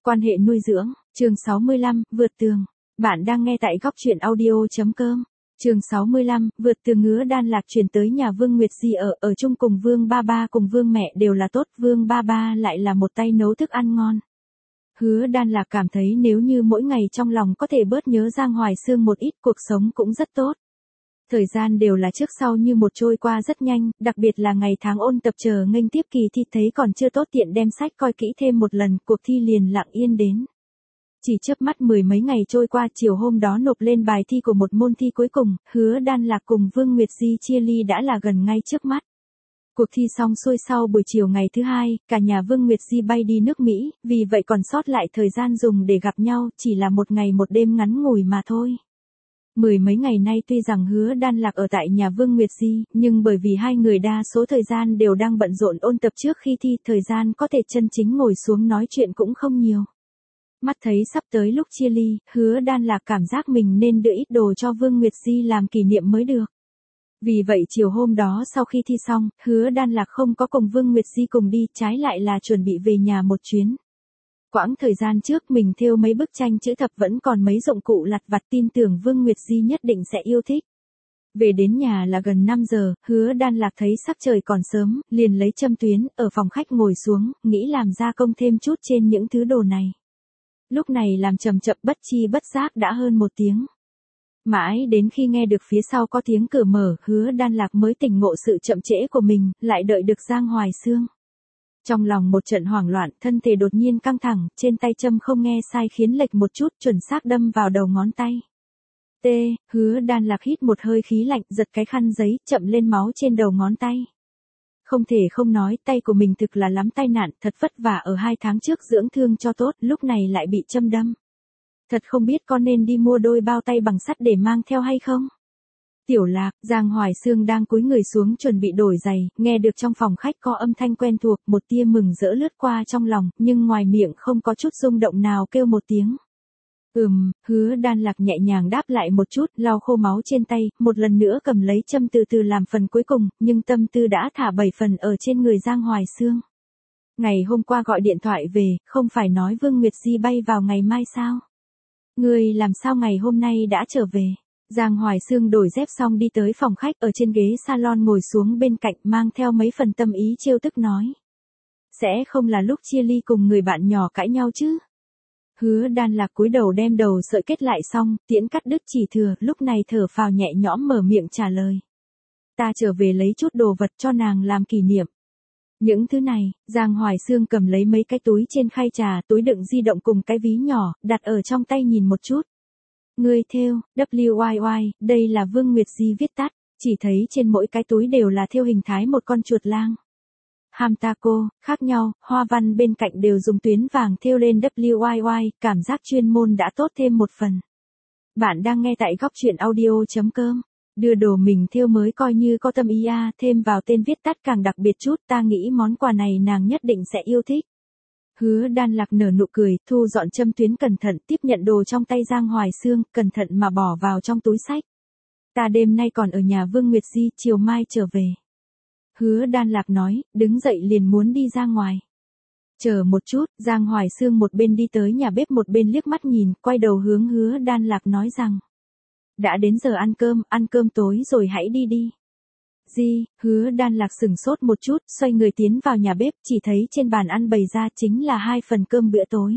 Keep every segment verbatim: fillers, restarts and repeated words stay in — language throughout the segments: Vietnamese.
Quan hệ nuôi dưỡng, chương sáu mươi lăm, vượt tường. Bạn đang nghe tại góc truyện audio.com. Chương sáu mươi lăm, vượt tường. Hứa Đan Lạc chuyển tới nhà Vương Nguyệt Di ở, ở chung cùng Vương ba ba cùng Vương mẹ đều là tốt, Vương ba ba lại là một tay nấu thức ăn ngon. Hứa Đan Lạc cảm thấy nếu như mỗi ngày trong lòng có thể bớt nhớ Giang Hoài Xương một ít, cuộc sống cũng rất tốt. Thời gian đều là trước sau như một trôi qua rất nhanh, đặc biệt là ngày tháng ôn tập chờ nghênh tiếp kỳ thi thấy còn chưa tốt tiện đem sách coi kỹ thêm một lần, cuộc thi liền lặng yên đến. Chỉ chớp mắt mười mấy ngày trôi qua, chiều hôm đó nộp lên bài thi của một môn thi cuối cùng, Hứa Đan Lạc cùng Vương Nguyệt Di chia ly đã là gần ngay trước mắt. Cuộc thi xong xuôi sau buổi chiều ngày thứ hai, cả nhà Vương Nguyệt Di bay đi nước Mỹ, vì vậy còn sót lại thời gian dùng để gặp nhau, chỉ là một ngày một đêm ngắn ngủi mà thôi. Mười mấy ngày nay tuy rằng Hứa Đan Lạc ở tại nhà Vương Nguyệt Di, nhưng bởi vì hai người đa số thời gian đều đang bận rộn ôn tập trước khi thi, thời gian có thể chân chính ngồi xuống nói chuyện cũng không nhiều. Mắt thấy sắp tới lúc chia ly, Hứa Đan Lạc cảm giác mình nên đưa ít đồ cho Vương Nguyệt Di làm kỷ niệm mới được. Vì vậy chiều hôm đó sau khi thi xong, Hứa Đan Lạc không có cùng Vương Nguyệt Di cùng đi, trái lại là chuẩn bị về nhà một chuyến. Quãng thời gian trước mình thêu mấy bức tranh chữ thập vẫn còn mấy dụng cụ lặt vặt, tin tưởng Vương Nguyệt Di nhất định sẽ yêu thích. Về đến nhà là gần năm giờ, Hứa Đan Lạc thấy sắc trời còn sớm, liền lấy châm tuyến, ở phòng khách ngồi xuống, nghĩ làm gia công thêm chút trên những thứ đồ này. Lúc này làm chậm chậm bất chi bất giác đã hơn một tiếng. Mãi đến khi nghe được phía sau có tiếng cửa mở, Hứa Đan Lạc mới tỉnh ngộ sự chậm trễ của mình, lại đợi được Giang Hoài Xương. Trong lòng một trận hoảng loạn, thân thể đột nhiên căng thẳng, trên tay châm không nghe sai khiến lệch một chút, chuẩn xác đâm vào đầu ngón tay. T, Hứa Đan Lạc hít một hơi khí lạnh, giật cái khăn giấy, chậm lên máu trên đầu ngón tay. Không thể không nói, tay của mình thực là lắm tai nạn, thật vất vả ở hai tháng trước dưỡng thương cho tốt, lúc này lại bị châm đâm. Thật không biết có nên đi mua đôi bao tay bằng sắt để mang theo hay không? Tiểu Lạc, Giang Hoài Xương đang cúi người xuống chuẩn bị đổi giày, nghe được trong phòng khách có âm thanh quen thuộc, một tia mừng rỡ lướt qua trong lòng, nhưng ngoài miệng không có chút rung động nào, kêu một tiếng. Ừm, Hứa Đan Lạc nhẹ nhàng đáp lại một chút, lau khô máu trên tay, một lần nữa cầm lấy châm từ từ làm phần cuối cùng, nhưng tâm tư đã thả bảy phần ở trên người Giang Hoài Xương. Ngày hôm qua gọi điện thoại về, không phải nói Vương Nguyệt Di bay vào ngày mai sao? Người làm sao ngày hôm nay đã trở về? Giang Hoài Xương đổi dép xong đi tới phòng khách, ở trên ghế salon ngồi xuống bên cạnh, mang theo mấy phần tâm ý trêu tức nói. Sẽ không là lúc chia ly cùng người bạn nhỏ cãi nhau chứ? Hứa Đan Lạc cúi đầu đem đầu sợi kết lại xong, tiễn cắt đứt chỉ thừa, lúc này thở phào nhẹ nhõm mở miệng trả lời. Ta trở về lấy chút đồ vật cho nàng làm kỷ niệm. Những thứ này, Giang Hoài Xương cầm lấy mấy cái túi trên khay trà, túi đựng di động cùng cái ví nhỏ, đặt ở trong tay nhìn một chút. Người thêu, W Y Y, đây là Vương Nguyệt Di viết tắt, chỉ thấy trên mỗi cái túi đều là thêu hình thái một con chuột lang. Hamtaco, khác nhau, hoa văn bên cạnh đều dùng tuyến vàng thêu lên W Y Y, cảm giác chuyên môn đã tốt thêm một phần. Bạn đang nghe tại góc truyện audio.com. Đưa đồ mình thêu mới coi như có tâm ý a, thêm vào tên viết tắt càng đặc biệt chút, ta nghĩ món quà này nàng nhất định sẽ yêu thích. Hứa Đan Lạc nở nụ cười, thu dọn châm tuyến cẩn thận, tiếp nhận đồ trong tay Giang Hoài Xương, cẩn thận mà bỏ vào trong túi sách. Ta đêm nay còn ở nhà Vương Nguyệt Di, chiều mai trở về. Hứa Đan Lạc nói, đứng dậy liền muốn đi ra ngoài. Chờ một chút, Giang Hoài Xương một bên đi tới nhà bếp một bên liếc mắt nhìn, quay đầu hướng Hứa Đan Lạc nói rằng. Đã đến giờ ăn cơm, ăn cơm tối rồi hãy đi đi. Di, Hứa Đan Lạc sửng sốt một chút, xoay người tiến vào nhà bếp, chỉ thấy trên bàn ăn bày ra chính là hai phần cơm bữa tối.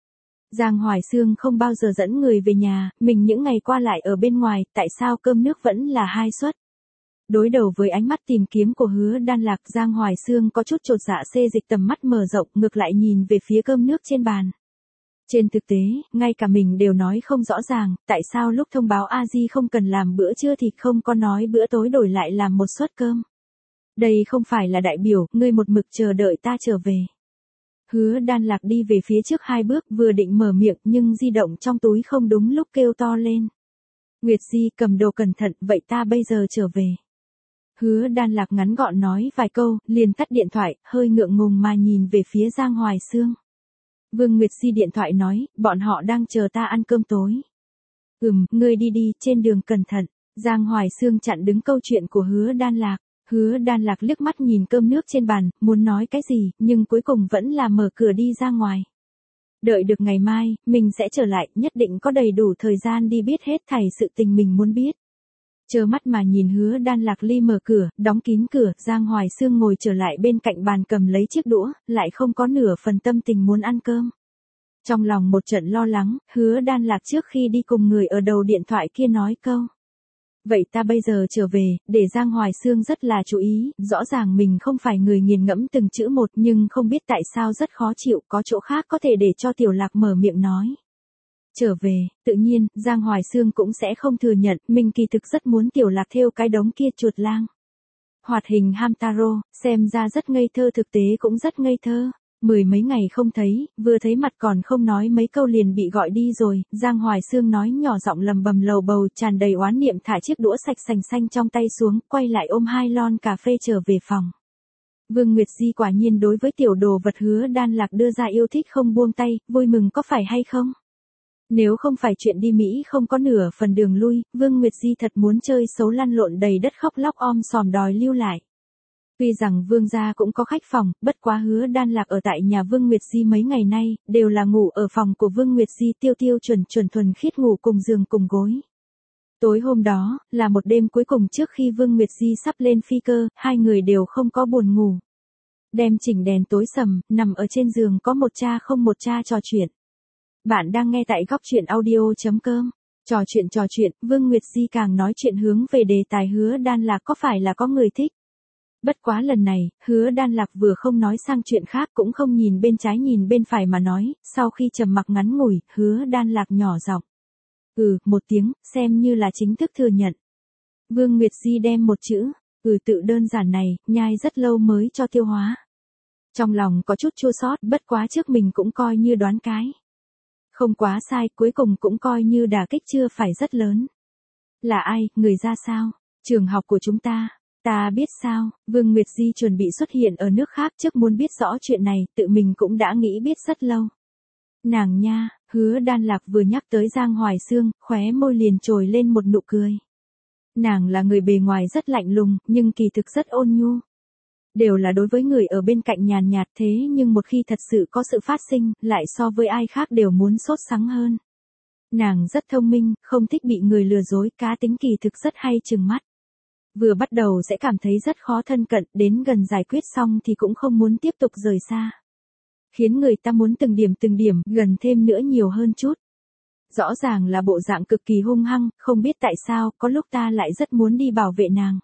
Giang Hoài Xương không bao giờ dẫn người về nhà, mình những ngày qua lại ở bên ngoài, tại sao cơm nước vẫn là hai suất? Đối đầu với ánh mắt tìm kiếm của Hứa Đan Lạc, Giang Hoài Xương có chút chột dạ, xê dịch tầm mắt mở rộng, ngược lại nhìn về phía cơm nước trên bàn. Trên thực tế, ngay cả mình đều nói không rõ ràng, tại sao lúc thông báo A Di không cần làm bữa trưa thì không có nói bữa tối đổi lại làm một suất cơm. Đây không phải là đại biểu, ngươi một mực chờ đợi ta trở về. Hứa Đan Lạc đi về phía trước hai bước, vừa định mở miệng nhưng di động trong túi không đúng lúc kêu to lên. Nguyệt Di, cầm đồ cẩn thận, vậy ta bây giờ trở về. Hứa Đan Lạc ngắn gọn nói vài câu, liền tắt điện thoại, hơi ngượng ngùng mà nhìn về phía Giang Hoài Xương. Vương Nguyệt Di điện thoại nói, bọn họ đang chờ ta ăn cơm tối. Ừm, ngươi đi đi, trên đường cẩn thận. Giang Hoài Xương chặn đứng câu chuyện của Hứa Đan Lạc. Hứa Đan Lạc liếc mắt nhìn cơm nước trên bàn, muốn nói cái gì, nhưng cuối cùng vẫn là mở cửa đi ra ngoài. Đợi được ngày mai, mình sẽ trở lại, nhất định có đầy đủ thời gian đi biết hết thảy sự tình mình muốn biết. Trơ mắt mà nhìn Hứa Đan Lạc Ly mở cửa, đóng kín cửa, Giang Hoài Sương ngồi trở lại bên cạnh bàn cầm lấy chiếc đũa, lại không có nửa phần tâm tình muốn ăn cơm. Trong lòng một trận lo lắng, Hứa Đan Lạc trước khi đi cùng người ở đầu điện thoại kia nói câu. Vậy ta bây giờ trở về, để Giang Hoài Sương rất là chú ý, rõ ràng mình không phải người nghiền ngẫm từng chữ một nhưng không biết tại sao rất khó chịu, có chỗ khác có thể để cho Tiểu Lạc mở miệng nói. Trở về, tự nhiên, Giang Hoài Sương cũng sẽ không thừa nhận, mình kỳ thực rất muốn Tiểu Lạc thêu cái đống kia chuột lang. Hoạt hình Hamtaro, xem ra rất ngây thơ, thực tế cũng rất ngây thơ. Mười mấy ngày không thấy, vừa thấy mặt còn không nói mấy câu liền bị gọi đi rồi, Giang Hoài Sương nói nhỏ giọng lầm bầm lầu bầu, tràn đầy oán niệm, thả chiếc đũa sạch sành xanh trong tay xuống, quay lại ôm hai lon cà phê trở về phòng. Vương Nguyệt Di quả nhiên đối với tiểu đồ vật Hứa Đan Lạc đưa ra yêu thích không buông tay, vui mừng có phải hay không? Nếu không phải chuyện đi Mỹ không có nửa phần đường lui, Vương Nguyệt Di thật muốn chơi xấu lăn lộn đầy đất khóc lóc om sòm đòi lưu lại. Tuy rằng Vương gia cũng có khách phòng, bất quá Hứa Đan Lạc ở tại nhà Vương Nguyệt Di mấy ngày nay, đều là ngủ ở phòng của Vương Nguyệt Di, tiêu tiêu chuẩn chuẩn thuần khiết ngủ cùng giường cùng gối. Tối hôm đó, là một đêm cuối cùng trước khi Vương Nguyệt Di sắp lên phi cơ, hai người đều không có buồn ngủ. Đem chỉnh đèn tối sầm, nằm ở trên giường có một cha không một cha trò chuyện. Bạn đang nghe tại góc truyện audio chấm com. Trò chuyện trò chuyện, Vương Nguyệt Di càng nói chuyện hướng về đề tài Hứa Đan Lạc có phải là có người thích. Bất quá lần này, Hứa Đan Lạc vừa không nói sang chuyện khác cũng không nhìn bên trái nhìn bên phải mà nói, sau khi trầm mặc ngắn ngủi, Hứa Đan Lạc nhỏ giọng. Ừ, một tiếng, xem như là chính thức thừa nhận. Vương Nguyệt Di đem một chữ, ừ tự đơn giản này, nhai rất lâu mới cho tiêu hóa. Trong lòng có chút chua xót, bất quá trước mình cũng coi như đoán cái. Không quá sai, cuối cùng cũng coi như đả kích chưa phải rất lớn. Là ai, người ra sao? Trường học của chúng ta. Ta biết sao, Vương Nguyệt Di chuẩn bị xuất hiện ở nước khác trước muốn biết rõ chuyện này, tự mình cũng đã nghĩ biết rất lâu. Nàng nha, Hứa Đan Lạc vừa nhắc tới Giang Hoài Sương, khóe môi liền trồi lên một nụ cười. Nàng là người bề ngoài rất lạnh lùng, nhưng kỳ thực rất ôn nhu. Đều là đối với người ở bên cạnh nhàn nhạt thế nhưng một khi thật sự có sự phát sinh, lại so với ai khác đều muốn sốt sắng hơn. Nàng rất thông minh, không thích bị người lừa dối, cá tính kỳ thực rất hay chừng mắt. Vừa bắt đầu sẽ cảm thấy rất khó thân cận, đến gần giải quyết xong thì cũng không muốn tiếp tục rời xa. Khiến người ta muốn từng điểm từng điểm, gần thêm nữa nhiều hơn chút. Rõ ràng là bộ dạng cực kỳ hung hăng, không biết tại sao, có lúc ta lại rất muốn đi bảo vệ nàng.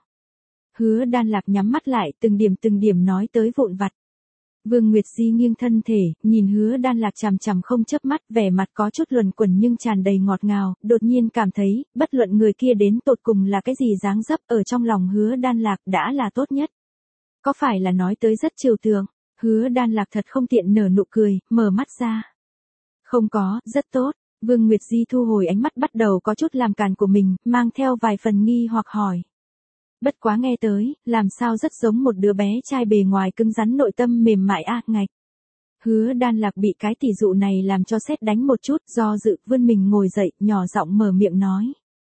Hứa Đan Lạc nhắm mắt lại, từng điểm từng điểm nói tới vụn vặt. Vương Nguyệt Di nghiêng thân thể, nhìn Hứa Đan Lạc chằm chằm không chớp mắt, vẻ mặt có chút luẩn quẩn nhưng tràn đầy ngọt ngào, đột nhiên cảm thấy, bất luận người kia đến tột cùng là cái gì dáng dấp ở trong lòng Hứa Đan Lạc đã là tốt nhất. Có phải là nói tới rất trừu tượng? Hứa Đan Lạc thật không tiện nở nụ cười, mở mắt ra. Không có, rất tốt. Vương Nguyệt Di thu hồi ánh mắt bắt đầu có chút làm càn của mình, mang theo vài phần nghi hoặc hỏi. Bất quá nghe tới, làm sao rất giống một đứa bé trai bề ngoài cứng rắn nội tâm mềm mại a, ngạch. Hứa Đan Lạc bị cái tỷ dụ này làm cho sét đánh một chút, do dự vươn mình ngồi dậy, nhỏ giọng mở miệng nói.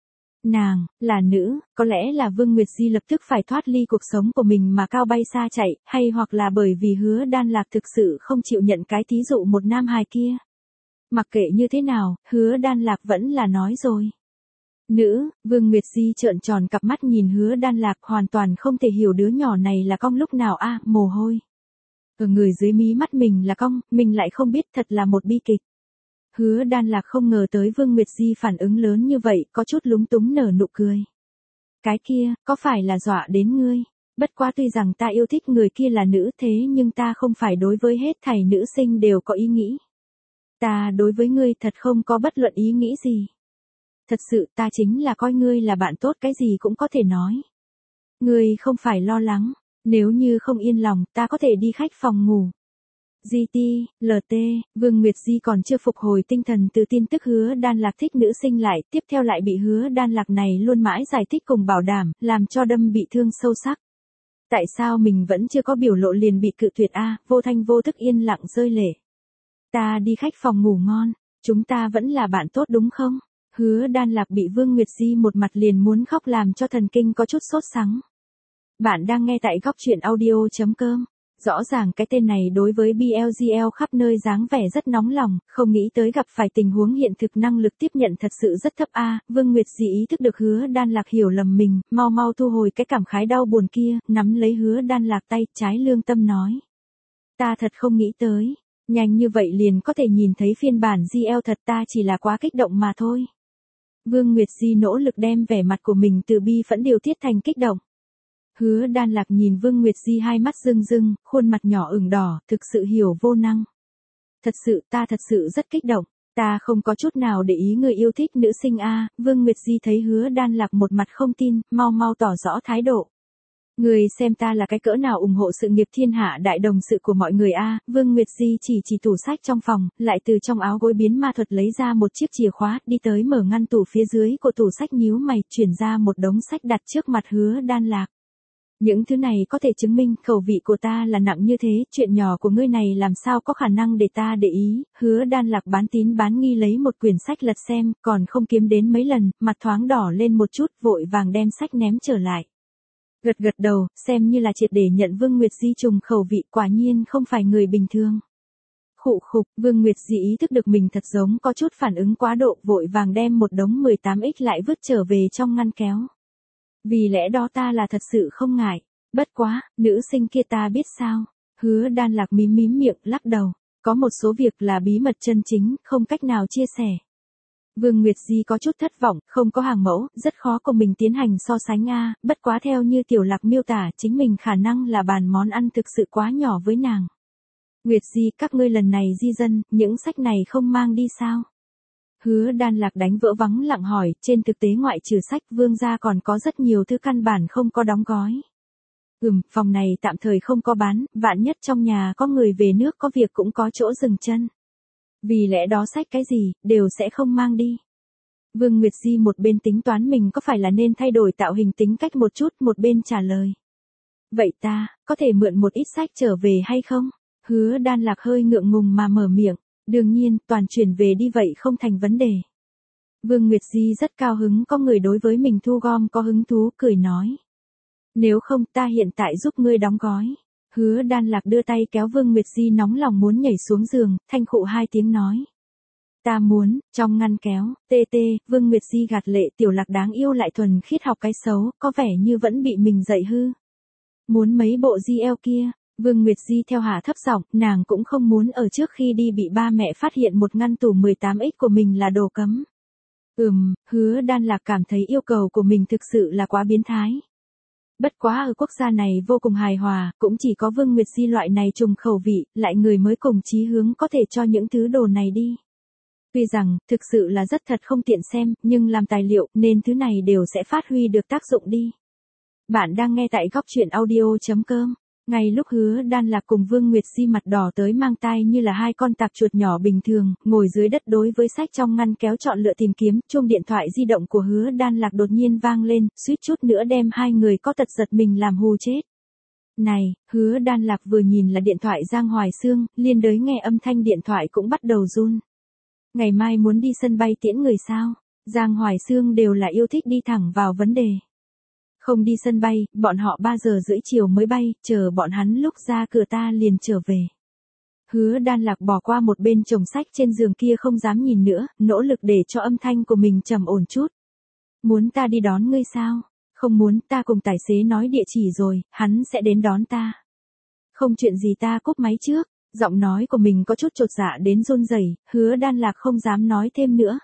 Nàng, là nữ, có lẽ là Vương Nguyệt Di lập tức phải thoát ly cuộc sống của mình mà cao bay xa chạy, hay hoặc là bởi vì Hứa Đan Lạc thực sự không chịu nhận cái thí dụ một nam hài kia. Mặc kệ như thế nào, Hứa Đan Lạc vẫn là nói rồi. Nữ, Vương Nguyệt Di trợn tròn cặp mắt nhìn Hứa Đan Lạc, hoàn toàn không thể hiểu đứa nhỏ này là cong lúc nào a, à, mồ hôi. Ở người dưới mí mắt mình là cong, mình lại không biết, thật là một bi kịch. Hứa Đan Lạc không ngờ tới Vương Nguyệt Di phản ứng lớn như vậy, có chút lúng túng nở nụ cười. Cái kia, có phải là dọa đến ngươi? Bất quá tuy rằng ta yêu thích người kia là nữ thế nhưng ta không phải đối với hết thảy nữ sinh đều có ý nghĩ. Ta đối với ngươi thật không có bất luận ý nghĩ gì. Thật sự ta chính là coi ngươi là bạn tốt, cái gì cũng có thể nói. Ngươi không phải lo lắng, nếu như không yên lòng ta có thể đi khách phòng ngủ. giê tê, lờ tê, Vương Nguyệt Di còn chưa phục hồi tinh thần từ tin tức Hứa Đan Lạc thích nữ sinh lại, tiếp theo lại bị Hứa Đan Lạc này luôn mãi giải thích cùng bảo đảm, làm cho đâm bị thương sâu sắc. Tại sao mình vẫn chưa có biểu lộ liền bị cự tuyệt a, vô thanh vô thức yên lặng rơi lệ. Ta đi khách phòng ngủ ngon, chúng ta vẫn là bạn tốt đúng không? Hứa Đan Lạc bị Vương Nguyệt Di một mặt liền muốn khóc làm cho thần kinh có chút sốt sắng. Bạn đang nghe tại góc truyện audio chấm com. Rõ ràng cái tên này đối với bê lờ giê lờ khắp nơi dáng vẻ rất nóng lòng, không nghĩ tới gặp phải tình huống hiện thực năng lực tiếp nhận thật sự rất thấp a. Vương Nguyệt Di ý thức được Hứa Đan Lạc hiểu lầm mình, mau mau thu hồi cái cảm khái đau buồn kia, nắm lấy Hứa Đan Lạc tay, trái lương tâm nói. Ta thật không nghĩ tới, nhanh như vậy liền có thể nhìn thấy phiên bản giê lờ thật, ta chỉ là quá kích động mà thôi. Vương Nguyệt Di nỗ lực đem vẻ mặt của mình từ bi phẫn điều tiết thành kích động. Hứa Đan Lạc nhìn Vương Nguyệt Di hai mắt rưng rưng, khuôn mặt nhỏ ửng đỏ, thực sự hiểu vô năng. Thật sự, ta thật sự rất kích động, ta không có chút nào để ý người yêu thích nữ sinh a. Vương Nguyệt Di thấy Hứa Đan Lạc một mặt không tin, mau mau tỏ rõ thái độ. Người xem ta là cái cỡ nào ủng hộ sự nghiệp thiên hạ đại đồng sự của mọi người a. Vương Nguyệt Di chỉ chỉ tủ sách trong phòng, lại từ trong áo gối biến ma thuật lấy ra một chiếc chìa khóa, đi tới mở ngăn tủ phía dưới của tủ sách, nhíu mày, chuyển ra một đống sách đặt trước mặt Hứa Đan Lạc. Những thứ này có thể chứng minh khẩu vị của ta là nặng như thế, chuyện nhỏ của ngươi này làm sao có khả năng để ta để ý. Hứa Đan Lạc bán tín bán nghi lấy một quyển sách lật xem, còn không kiếm đến mấy lần, mặt thoáng đỏ lên một chút, vội vàng đem sách ném trở lại. Gật gật đầu, xem như là triệt để nhận Vương Nguyệt Di trùng khẩu vị, quả nhiên không phải người bình thường. Khụ khục, Vương Nguyệt Di ý thức được mình thật giống có chút phản ứng quá độ, vội vàng đem một đống mười tám x lại vứt trở về trong ngăn kéo. Vì lẽ đó ta là thật sự không ngại, bất quá, nữ sinh kia ta biết sao. Hứa Đan Lạc mím mím miệng, lắc đầu, có một số việc là bí mật chân chính, không cách nào chia sẻ. Vương Nguyệt Di có chút thất vọng, không có hàng mẫu, rất khó cùng mình tiến hành so sánh a. Bất quá theo như Tiểu Lạc miêu tả, chính mình khả năng là bàn món ăn thực sự quá nhỏ với nàng. Nguyệt Di, các ngươi lần này di dân, những sách này không mang đi sao? Hứa Đan Lạc đánh vỡ vắng lặng hỏi, trên thực tế ngoại trừ sách, Vương gia còn có rất nhiều thứ căn bản không có đóng gói. Ừm, phòng này tạm thời không có bán, vạn nhất trong nhà có người về nước có việc cũng có chỗ dừng chân. Vì lẽ đó sách cái gì, đều sẽ không mang đi. Vương Nguyệt Di một bên tính toán mình có phải là nên thay đổi tạo hình tính cách một chút, một bên trả lời. Vậy ta, có thể mượn một ít sách trở về hay không? Hứa Đan Lạc hơi ngượng ngùng mà mở miệng. Đương nhiên, toàn chuyển về đi vậy không thành vấn đề. Vương Nguyệt Di rất cao hứng có người đối với mình thu gom có hứng thú, cười nói. Nếu không ta hiện tại giúp ngươi đóng gói. Hứa Đan Lạc đưa tay kéo Vương Nguyệt Di nóng lòng muốn nhảy xuống giường, thanh khụ hai tiếng nói. Ta muốn, trong ngăn kéo, tê tê, Vương Nguyệt Di gạt lệ, Tiểu Lạc đáng yêu lại thuần khiết học cái xấu, có vẻ như vẫn bị mình dạy hư. Muốn mấy bộ giê lờ kia. Vương Nguyệt Di theo hạ thấp giọng, nàng cũng không muốn ở trước khi đi bị ba mẹ phát hiện một ngăn tủ mười tám x của mình là đồ cấm. Ừm, Hứa Đan Lạc cảm thấy yêu cầu của mình thực sự là quá biến thái. Bất quá ở quốc gia này vô cùng hài hòa, cũng chỉ có Vương Nguyệt Di loại này trùng khẩu vị, lại người mới cùng chí hướng có thể cho những thứ đồ này đi. Tuy rằng, thực sự là rất thật không tiện xem, nhưng làm tài liệu, nên thứ này đều sẽ phát huy được tác dụng đi. Bạn đang nghe tại góc truyện audio chấm com. Ngay lúc Hứa Đan Lạc cùng Vương Nguyệt Di mặt đỏ tới mang tai như là hai con tạc chuột nhỏ bình thường, ngồi dưới đất đối với sách trong ngăn kéo chọn lựa tìm kiếm, chuông điện thoại di động của Hứa Đan Lạc đột nhiên vang lên, suýt chút nữa đem hai người có tật giật mình làm hù chết. Này, Hứa Đan Lạc vừa nhìn là điện thoại Giang Hoài Xương, liên đới nghe âm thanh điện thoại cũng bắt đầu run. Ngày mai muốn đi sân bay tiễn người sao? Giang Hoài Xương đều là yêu thích đi thẳng vào vấn đề. Không đi sân bay, bọn họ ba giờ rưỡi chiều mới bay, chờ bọn hắn lúc ra cửa ta liền trở về. Hứa Đan Lạc bỏ qua một bên chồng sách trên giường kia không dám nhìn nữa, nỗ lực để cho âm thanh của mình trầm ổn chút. Muốn ta đi đón ngươi sao? Không muốn, ta cùng tài xế nói địa chỉ rồi, hắn sẽ đến đón ta. Không chuyện gì, ta cúp máy trước. Giọng nói của mình có chút chột dạ đến run rẩy, Hứa Đan Lạc không dám nói thêm nữa.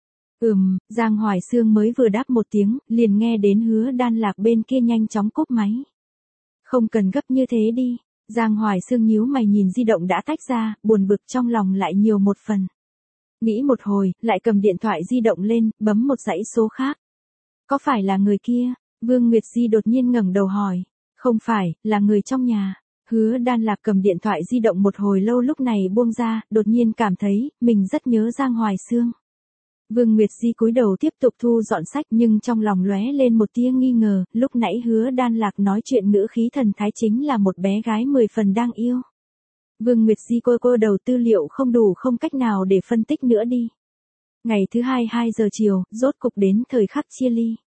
Ừm, Giang Hoài Xương mới vừa đáp một tiếng, liền nghe đến Hứa Đan Lạc bên kia nhanh chóng cúp máy. Không cần gấp như thế đi. Giang Hoài Xương nhíu mày nhìn di động đã tách ra, buồn bực trong lòng lại nhiều một phần. Nghĩ một hồi, lại cầm điện thoại di động lên, bấm một dãy số khác. Có phải là người kia? Vương Nguyệt Di đột nhiên ngẩng đầu hỏi. Không phải, là người trong nhà. Hứa Đan Lạc cầm điện thoại di động một hồi lâu lúc này buông ra, đột nhiên cảm thấy, mình rất nhớ Giang Hoài Xương. Vương Nguyệt Di cúi đầu tiếp tục thu dọn sách nhưng trong lòng lóe lên một tia nghi ngờ, lúc nãy Hứa Đan Lạc nói chuyện ngữ khí thần thái chính là một bé gái mười phần đang yêu. Vương Nguyệt Di cô cô đầu tư liệu không đủ không cách nào để phân tích nữa đi. Ngày thứ hai hai giờ chiều, rốt cục đến thời khắc chia ly.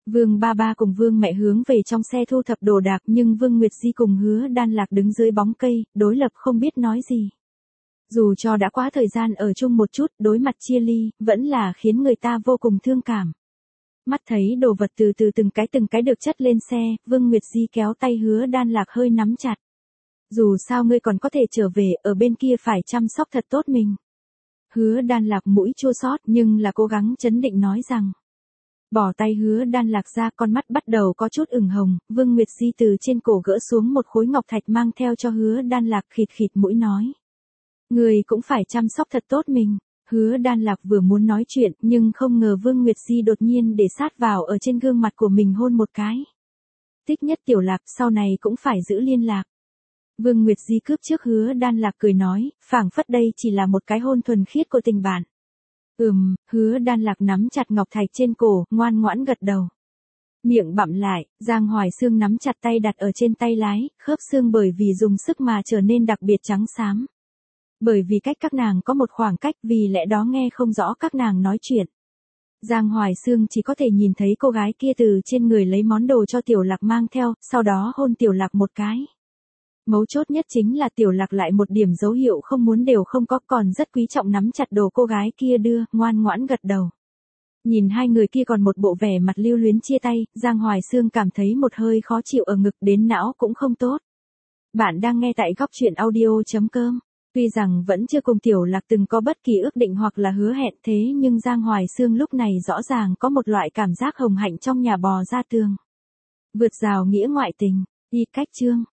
Vương ba ba cùng Vương mẹ hướng về trong xe thu thập đồ đạc nhưng Vương Nguyệt Di cùng Hứa Đan Lạc đứng dưới bóng cây, đối lập không biết nói gì. Dù cho đã quá thời gian ở chung một chút, đối mặt chia ly, vẫn là khiến người ta vô cùng thương cảm. Mắt thấy đồ vật từ từ từng cái từng cái được chất lên xe, Vương Nguyệt Di kéo tay Hứa Đan Lạc hơi nắm chặt. Dù sao ngươi còn có thể trở về, ở bên kia phải chăm sóc thật tốt mình. Hứa Đan Lạc mũi chua xót nhưng là cố gắng trấn định nói rằng. Bỏ tay Hứa Đan Lạc ra, con mắt bắt đầu có chút ửng hồng, Vương Nguyệt Di từ trên cổ gỡ xuống một khối ngọc thạch mang theo cho Hứa Đan Lạc, khịt khịt mũi nói. Người cũng phải chăm sóc thật tốt mình. Hứa Đan Lạc vừa muốn nói chuyện nhưng không ngờ Vương Nguyệt Di đột nhiên để sát vào ở trên gương mặt của mình hôn một cái. Thích nhất Tiểu Lạc, sau này cũng phải giữ liên lạc. Vương Nguyệt Di cướp trước Hứa Đan Lạc cười nói, phảng phất đây chỉ là một cái hôn thuần khiết của tình bạn. Ừm, Hứa Đan Lạc nắm chặt ngọc thạch trên cổ, ngoan ngoãn gật đầu. Miệng bặm lại, Giang Hoài Xương nắm chặt tay đặt ở trên tay lái, khớp xương bởi vì dùng sức mà trở nên đặc biệt trắng xám. Bởi vì cách các nàng có một khoảng cách, vì lẽ đó nghe không rõ các nàng nói chuyện. Giang Hoài Xương chỉ có thể nhìn thấy cô gái kia từ trên người lấy món đồ cho Tiểu Lạc mang theo, sau đó hôn Tiểu Lạc một cái. Mấu chốt nhất chính là Tiểu Lạc lại một điểm dấu hiệu không muốn đều không có, còn rất quý trọng nắm chặt đồ cô gái kia đưa, ngoan ngoãn gật đầu. Nhìn hai người kia còn một bộ vẻ mặt lưu luyến chia tay, Giang Hoài Xương cảm thấy một hơi khó chịu ở ngực, đến não cũng không tốt. Bạn đang nghe tại góc truyện audio chấm com. Tuy rằng vẫn chưa cùng Tiểu Lạc từng có bất kỳ ước định hoặc là hứa hẹn, thế nhưng Giang Hoài Xương lúc này rõ ràng có một loại cảm giác hồng hạnh trong nhà bò ra tường. Vượt rào nghĩa ngoại tình, y cách chương.